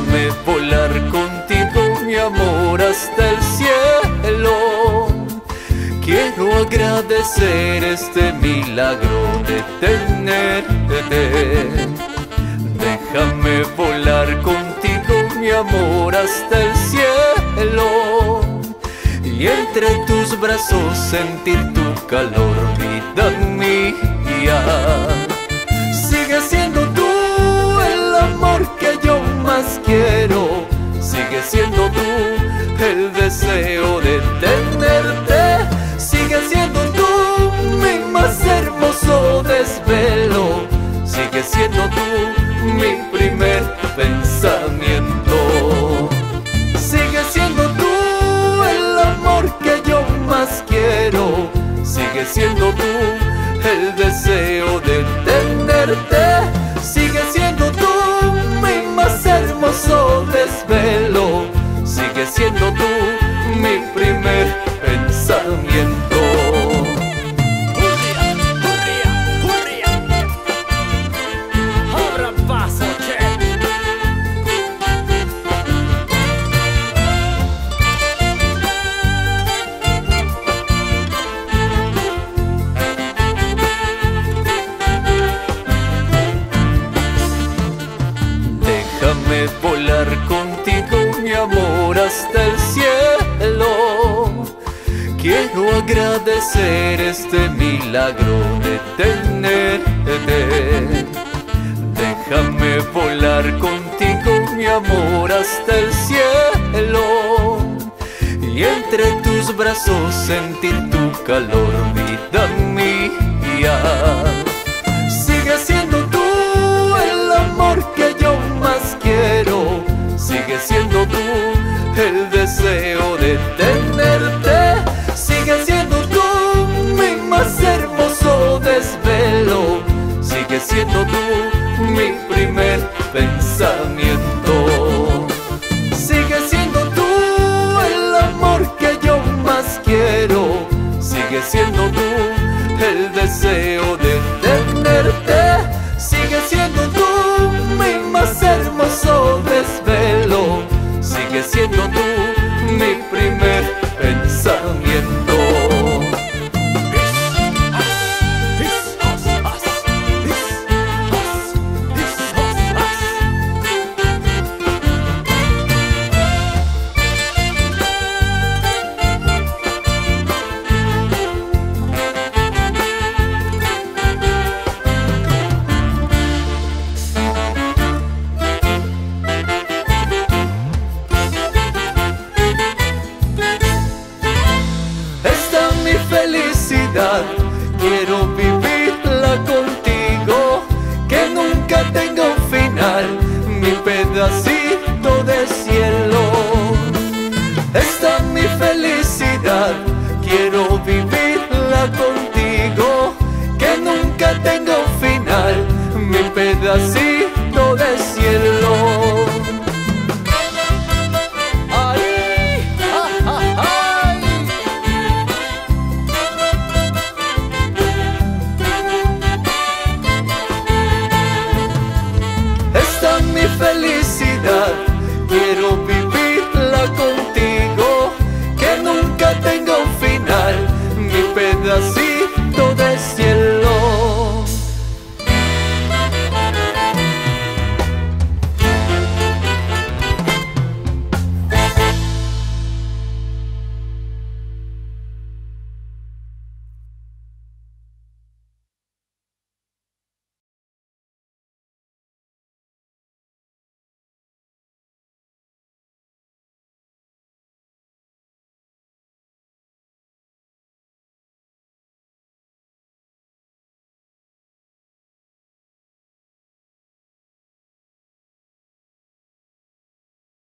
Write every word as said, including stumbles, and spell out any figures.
Déjame volar contigo, mi amor, hasta el cielo. Quiero agradecer este milagro de tenerte. Déjame volar contigo, mi amor, hasta el cielo. Y entre tus brazos sentir tu calor, vida mía. Sigue siendo tú el amor que yo más quiero. Sigue siendo tú el deseo de tenerte. Sigue siendo tú mi más hermoso desvelo. Sigue siendo tú mi primer pensamiento. Sigue siendo tú el amor que yo más quiero. Sigue siendo tú el deseo de tenerte. Sigue siendo tú mi más hermoso desvelo. Sigue siendo tú mi primer pensamiento. Hurria, hurria, hurria. Abra paso, che. Déjame volar contigo, mi amor, hasta el cielo. Quiero agradecer este milagro de tenerte. Déjame volar contigo, mi amor, hasta el cielo. Y entre tus brazos sentir tu calor, vida mía. Sigue siendo tú el amor que yo más quiero. Sigue siendo tú el deseo de tenerte. Sigue siendo tú mi más hermoso desvelo. Sigue siendo tú mi primer pensamiento. Sigue siendo tú el amor que yo más quiero. Sigue siendo tú el deseo de tenerte. Sigue siendo tú mi más hermoso desvelo. Sigue siendo tú mi primer pensamiento. Quiero vivirla contigo, que nunca tenga un final, mi pedacito de cielo. Esta es mi felicidad, quiero vivirla contigo, que nunca tenga un final, mi pedacito de cielo. Felicidad, quiero vivirla con